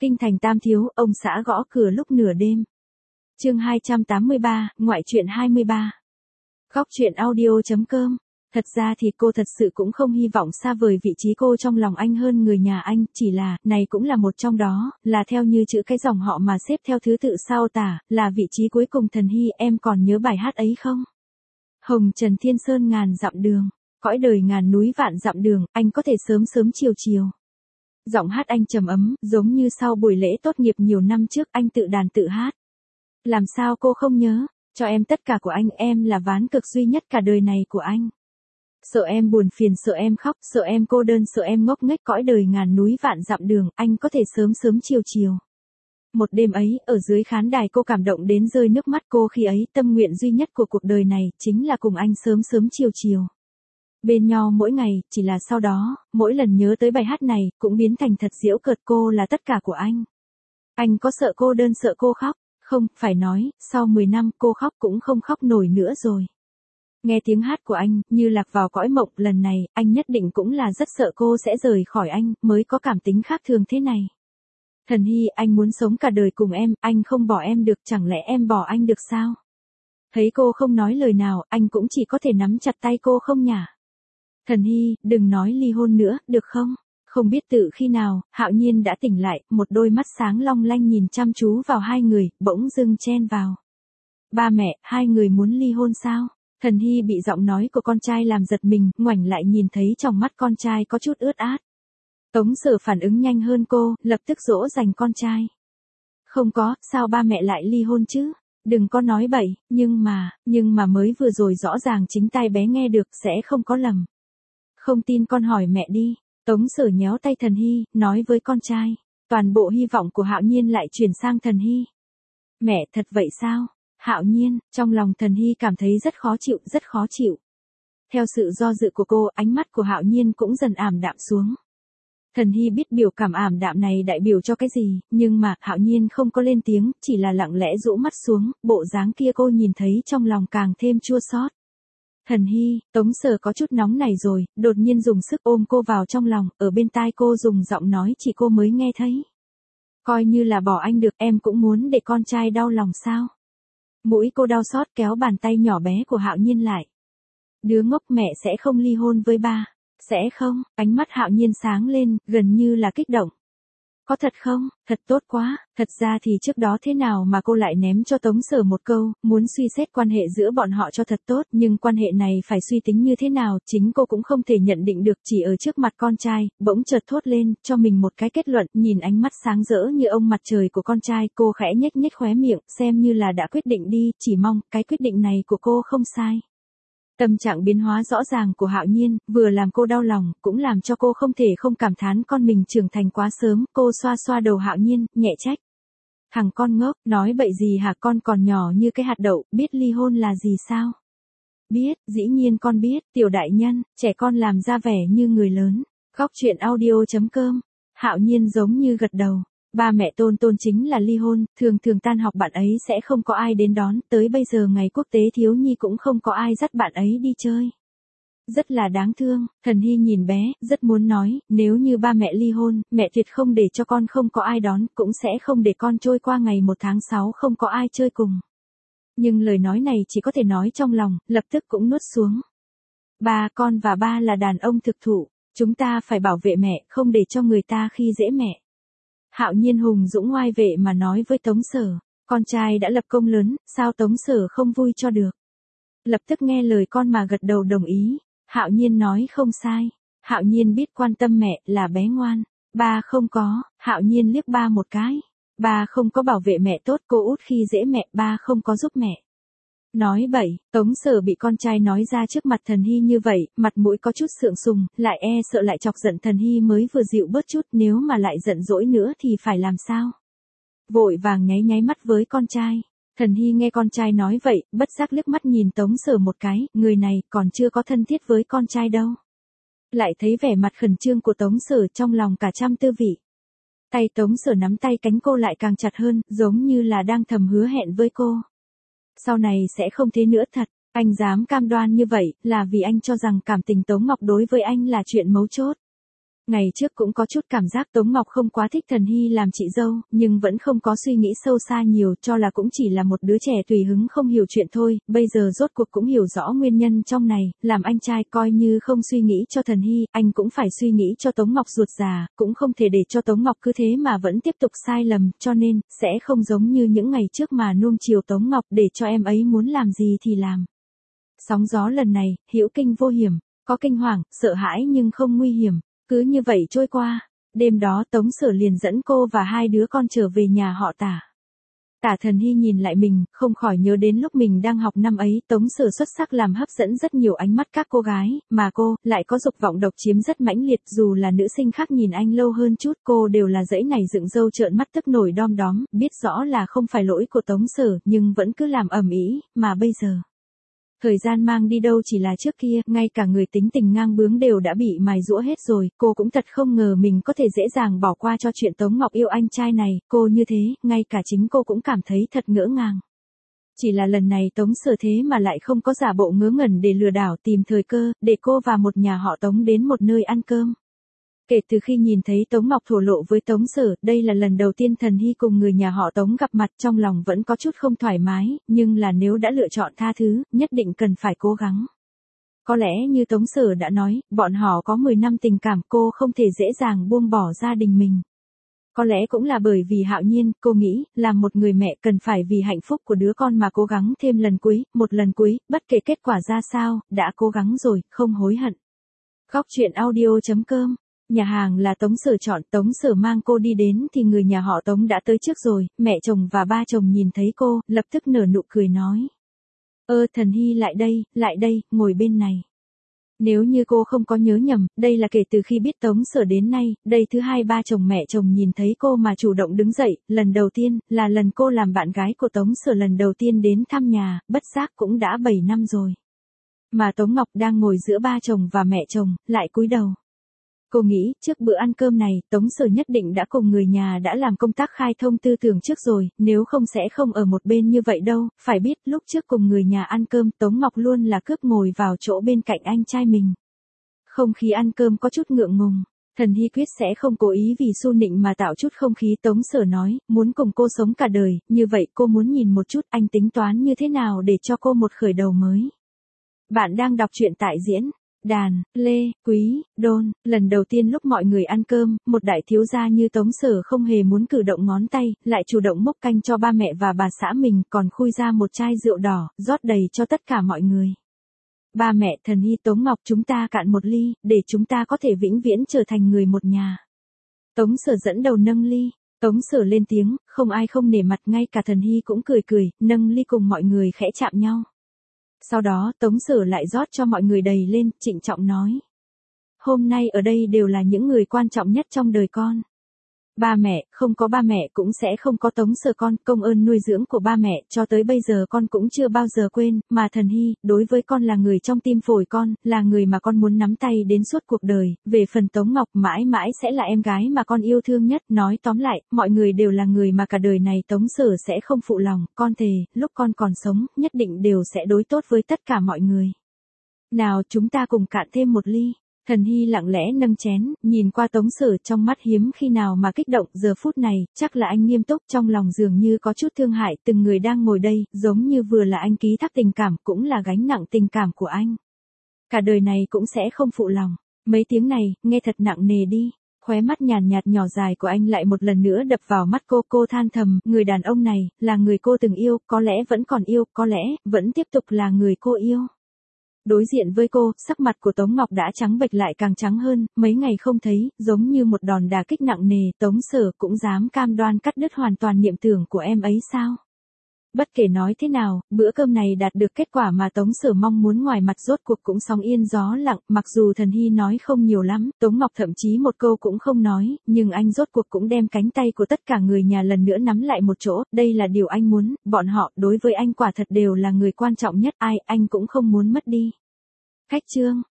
Kinh thành Tam Thiếu, ông xã gõ cửa lúc nửa đêm. Chương 283, ngoại truyện 23. Góc truyện audio.com. Thật ra thì cô thật sự cũng không hy vọng xa vời vị trí cô trong lòng anh hơn người nhà anh, chỉ là, này cũng là một trong đó, là theo như chữ cái dòng họ mà xếp theo thứ tự sao tả, là vị trí cuối cùng. Thần Hy, em còn nhớ bài hát ấy không? Hồng trần thiên sơn ngàn dặm đường, cõi đời ngàn núi vạn dặm đường, anh có thể sớm sớm chiều chiều. Giọng hát anh trầm ấm, giống như sau buổi lễ tốt nghiệp nhiều năm trước anh tự đàn tự hát. Làm sao cô không nhớ, cho em tất cả của anh, em là ván cược duy nhất cả đời này của anh. Sợ em buồn phiền, sợ em khóc, sợ em cô đơn, sợ em ngốc nghếch, cõi đời ngàn núi vạn dặm đường, anh có thể sớm sớm chiều chiều. Một đêm ấy, ở dưới khán đài cô cảm động đến rơi nước mắt. Cô khi ấy, tâm nguyện duy nhất của cuộc đời này, chính là cùng anh sớm sớm chiều chiều. Bên nhau mỗi ngày, chỉ là sau đó, mỗi lần nhớ tới bài hát này, cũng biến thành thật giễu cợt. Cô là tất cả của anh. Anh có sợ cô đơn, sợ cô khóc? Không, phải nói, sau 10 năm cô khóc cũng không khóc nổi nữa rồi. Nghe tiếng hát của anh, như lạc vào cõi mộng. Lần này, anh nhất định cũng là rất sợ cô sẽ rời khỏi anh, mới có cảm tính khác thường thế này. Thần Hy, anh muốn sống cả đời cùng em, anh không bỏ em được, chẳng lẽ em bỏ anh được sao? Thấy cô không nói lời nào, anh cũng chỉ có thể nắm chặt tay cô không nhả. Thần Hy, đừng nói ly hôn nữa, được không? Không biết từ khi nào, Hạo Nhiên đã tỉnh lại, một đôi mắt sáng long lanh nhìn chăm chú vào hai người, bỗng dưng chen vào. Ba mẹ, hai người muốn ly hôn sao? Thần Hy bị giọng nói của con trai làm giật mình, ngoảnh lại nhìn thấy trong mắt con trai có chút ướt át. Tống Sở phản ứng nhanh hơn cô, lập tức dỗ dành con trai. Không có, sao ba mẹ lại ly hôn chứ? Đừng có nói bậy, nhưng mà mới vừa rồi rõ ràng chính tai bé nghe được, sẽ không có lầm. Không tin con hỏi mẹ đi. Tống Sở nhéo tay Thần Hy, nói với con trai. Toàn bộ hy vọng của Hạo Nhiên lại chuyển sang Thần Hy. Mẹ, thật vậy sao? Hạo Nhiên, trong lòng Thần Hy cảm thấy rất khó chịu, rất khó chịu. Theo sự do dự của cô, ánh mắt của Hạo Nhiên cũng dần ảm đạm xuống. Thần Hy biết biểu cảm ảm đạm này đại biểu cho cái gì, nhưng mà Hạo Nhiên không có lên tiếng, chỉ là lặng lẽ rũ mắt xuống, bộ dáng kia cô nhìn thấy trong lòng càng thêm chua xót. Thần Hy, Tống Sở có chút nóng này rồi, đột nhiên dùng sức ôm cô vào trong lòng, ở bên tai cô dùng giọng nói chỉ cô mới nghe thấy. Coi như là bỏ anh được, em cũng muốn để con trai đau lòng sao? Mũi cô đau xót kéo bàn tay nhỏ bé của Hạo Nhiên lại. Đứa ngốc, mẹ sẽ không ly hôn với ba. Sẽ không? Ánh mắt Hạo Nhiên sáng lên, gần như là kích động. Có thật không? Thật tốt quá. Thật ra thì trước đó thế nào mà cô lại ném cho Tống Sở một câu, muốn suy xét quan hệ giữa bọn họ cho thật tốt, nhưng quan hệ này phải suy tính như thế nào, chính cô cũng không thể nhận định được. Chỉ ở trước mặt con trai, bỗng chợt thốt lên, cho mình một cái kết luận. Nhìn ánh mắt sáng rỡ như ông mặt trời của con trai, cô khẽ nhếch nhếch khóe miệng, xem như là đã quyết định đi, chỉ mong cái quyết định này của cô không sai. Tâm trạng biến hóa rõ ràng của Hạo Nhiên, vừa làm cô đau lòng, cũng làm cho cô không thể không cảm thán con mình trưởng thành quá sớm. Cô xoa xoa đầu Hạo Nhiên, nhẹ trách. Thằng con ngốc, nói bậy gì hả, con còn nhỏ như cái hạt đậu, biết ly hôn là gì sao? Biết, dĩ nhiên con biết, tiểu đại nhân, trẻ con làm ra vẻ như người lớn. Góc truyện audio.com. Hạo Nhiên giống như gật đầu. Ba mẹ Tôn chính là ly hôn, thường tan học bạn ấy sẽ không có ai đến đón, tới bây giờ ngày quốc tế thiếu nhi cũng không có ai dắt bạn ấy đi chơi. Rất là đáng thương. Thần Hy nhìn bé, rất muốn nói, nếu như ba mẹ ly hôn, mẹ tuyệt không để cho con không có ai đón, cũng sẽ không để con trôi qua ngày 1 tháng 6 không có ai chơi cùng. Nhưng lời nói này chỉ có thể nói trong lòng, lập tức cũng nuốt xuống. Ba, con và ba là đàn ông thực thụ, chúng ta phải bảo vệ mẹ, không để cho người ta khi dễ mẹ. Hạo Nhiên hùng dũng oai vệ mà nói với Tống Sở, con trai đã lập công lớn, sao Tống Sở không vui cho được. Lập tức nghe lời con mà gật đầu đồng ý. Hạo Nhiên nói không sai. Hạo Nhiên biết quan tâm mẹ, là bé ngoan. Ba không có. Hạo Nhiên liếc ba một cái. Ba không có bảo vệ mẹ tốt, cô út khi dễ mẹ, ba không có giúp mẹ. Nói bậy, Tống Sở bị con trai nói ra trước mặt Thần Hy như vậy, mặt mũi có chút sượng sùng, lại sợ lại chọc giận Thần Hy mới vừa dịu bớt chút, nếu mà lại giận dỗi nữa thì phải làm sao? Vội vàng nháy mắt với con trai. Thần Hy nghe con trai nói vậy, bất giác liếc mắt nhìn Tống Sở một cái, người này còn chưa có thân thiết với con trai đâu. Lại thấy vẻ mặt khẩn trương của Tống Sở, trong lòng cả trăm tư vị. Tay Tống Sở nắm tay cánh cô lại càng chặt hơn, giống như là đang thầm hứa hẹn với cô. Sau này sẽ không thế nữa thật, anh dám cam đoan như vậy, là vì anh cho rằng cảm tình Tống Ngọc đối với anh là chuyện mấu chốt. Ngày trước cũng có chút cảm giác Tống Ngọc không quá thích Thần Hy làm chị dâu, nhưng vẫn không có suy nghĩ sâu xa nhiều, cho là cũng chỉ là một đứa trẻ tùy hứng không hiểu chuyện thôi, bây giờ rốt cuộc cũng hiểu rõ nguyên nhân trong này, làm anh trai coi như không suy nghĩ cho Thần Hy, anh cũng phải suy nghĩ cho Tống Ngọc ruột già, cũng không thể để cho Tống Ngọc cứ thế mà vẫn tiếp tục sai lầm, cho nên, sẽ không giống như những ngày trước mà nuông chiều Tống Ngọc để cho em ấy muốn làm gì thì làm. Sóng gió lần này, hữu kinh vô hiểm, có kinh hoàng, sợ hãi nhưng không nguy hiểm. Cứ như vậy trôi qua, đêm đó Tống Sở liền dẫn cô và hai đứa con trở về nhà họ Tả. Tả Thần Hy nhìn lại mình, không khỏi nhớ đến lúc mình đang học năm ấy, Tống Sở xuất sắc làm hấp dẫn rất nhiều ánh mắt các cô gái, mà cô, lại có dục vọng độc chiếm rất mãnh liệt, dù là nữ sinh khác nhìn anh lâu hơn chút, cô đều là dãy này dựng râu trợn mắt tức nổi đom đóm, biết rõ là không phải lỗi của Tống Sở, nhưng vẫn cứ làm ầm ĩ, mà bây giờ. Thời gian mang đi đâu chỉ là trước kia, ngay cả người tính tình ngang bướng đều đã bị mài giũa hết rồi, cô cũng thật không ngờ mình có thể dễ dàng bỏ qua cho chuyện Tống Ngọc yêu anh trai này, cô như thế, ngay cả chính cô cũng cảm thấy thật ngỡ ngàng. Chỉ là lần này Tống Sở thế mà lại không có giả bộ ngớ ngẩn để lừa đảo tìm thời cơ, để cô và một nhà họ Tống đến một nơi ăn cơm. Kể từ khi nhìn thấy Tống Ngọc thổ lộ với Tống Sở, đây là lần đầu tiên Thần Hy cùng người nhà họ Tống gặp mặt, trong lòng vẫn có chút không thoải mái, nhưng là nếu đã lựa chọn tha thứ, nhất định cần phải cố gắng. Có lẽ như Tống Sở đã nói, bọn họ có 10 năm tình cảm, cô không thể dễ dàng buông bỏ gia đình mình. Có lẽ cũng là bởi vì Hạo Nhiên, cô nghĩ, làm một người mẹ cần phải vì hạnh phúc của đứa con mà cố gắng thêm lần cuối, một lần cuối, bất kể kết quả ra sao, đã cố gắng rồi, không hối hận. Khóc chuyện audio.com. Nhà hàng là Tống Sở chọn, Tống Sở mang cô đi đến thì người nhà họ Tống đã tới trước rồi, mẹ chồng và ba chồng nhìn thấy cô, lập tức nở nụ cười nói. Thần Hy lại đây, ngồi bên này. Nếu như cô không có nhớ nhầm, đây là kể từ khi biết Tống Sở đến nay, đây thứ hai ba chồng mẹ chồng nhìn thấy cô mà chủ động đứng dậy, lần đầu tiên, là lần cô làm bạn gái của Tống Sở lần đầu tiên đến thăm nhà, bất giác cũng đã 7 năm rồi. Mà Tống Ngọc đang ngồi giữa ba chồng và mẹ chồng, lại cúi đầu. Cô nghĩ, trước bữa ăn cơm này, Tống Sở nhất định đã cùng người nhà đã làm công tác khai thông tư tưởng trước rồi, nếu không sẽ không ở một bên như vậy đâu, phải biết lúc trước cùng người nhà ăn cơm, Tống Ngọc luôn là cướp ngồi vào chỗ bên cạnh anh trai mình. Không khí ăn cơm có chút ngượng ngùng, Thần Hy quyết sẽ không cố ý vì su nịnh mà tạo chút không khí. Tống Sở nói, muốn cùng cô sống cả đời, như vậy cô muốn nhìn một chút anh tính toán như thế nào để cho cô một khởi đầu mới. Bạn đang đọc truyện tại diễn Đàn, Lê, Quý, Đôn. Lần đầu tiên lúc mọi người ăn cơm, một đại thiếu gia như Tống Sở không hề muốn cử động ngón tay, lại chủ động múc canh cho ba mẹ và bà xã mình, còn khui ra một chai rượu đỏ, rót đầy cho tất cả mọi người. Ba mẹ, Thần Hy, Tống Ngọc, chúng ta cạn một ly, để chúng ta có thể vĩnh viễn trở thành người một nhà. Tống Sở dẫn đầu nâng ly. Tống Sở lên tiếng, không ai không nể mặt, ngay cả Thần Hy cũng cười, nâng ly cùng mọi người khẽ chạm nhau. Sau đó Tống Sở lại rót cho mọi người đầy lên, trịnh trọng nói. Hôm nay ở đây đều là những người quan trọng nhất trong đời con. Ba mẹ, không có ba mẹ cũng sẽ không có Tống Sở con, công ơn nuôi dưỡng của ba mẹ cho tới bây giờ con cũng chưa bao giờ quên, mà Thần Hy, đối với con là người trong tim phổi con, là người mà con muốn nắm tay đến suốt cuộc đời, về phần Tống Ngọc mãi mãi sẽ là em gái mà con yêu thương nhất, nói tóm lại, mọi người đều là người mà cả đời này Tống Sở sẽ không phụ lòng, con thề, lúc con còn sống, nhất định đều sẽ đối tốt với tất cả mọi người. Nào chúng ta cùng cạn thêm một ly. Thần Hy lặng lẽ nâng chén, nhìn qua Tống Sở trong mắt hiếm khi nào mà kích động, giờ phút này, chắc là anh nghiêm túc, trong lòng dường như có chút thương hại, từng người đang ngồi đây, giống như vừa là anh ký thác tình cảm, cũng là gánh nặng tình cảm của anh. Cả đời này cũng sẽ không phụ lòng. Mấy tiếng này, nghe thật nặng nề đi. Khóe mắt nhàn nhạt nhỏ dài của anh lại một lần nữa đập vào mắt cô than thầm, người đàn ông này, là người cô từng yêu, có lẽ vẫn còn yêu, có lẽ, vẫn tiếp tục là người cô yêu. Đối diện với cô, sắc mặt của Tống Ngọc đã trắng bệch lại càng trắng hơn, mấy ngày không thấy, giống như một đòn đả kích nặng nề, Tống Sở cũng dám cam đoan cắt đứt hoàn toàn niệm tưởng của em ấy sao? Bất kể nói thế nào, bữa cơm này đạt được kết quả mà Tống Sở mong muốn, ngoài mặt rốt cuộc cũng sóng yên gió lặng, mặc dù Thần Hy nói không nhiều lắm, Tống Ngọc thậm chí một câu cũng không nói, nhưng anh rốt cuộc cũng đem cánh tay của tất cả người nhà lần nữa nắm lại một chỗ, đây là điều anh muốn, bọn họ, đối với anh quả thật đều là người quan trọng nhất, ai, anh cũng không muốn mất đi. Khách chương.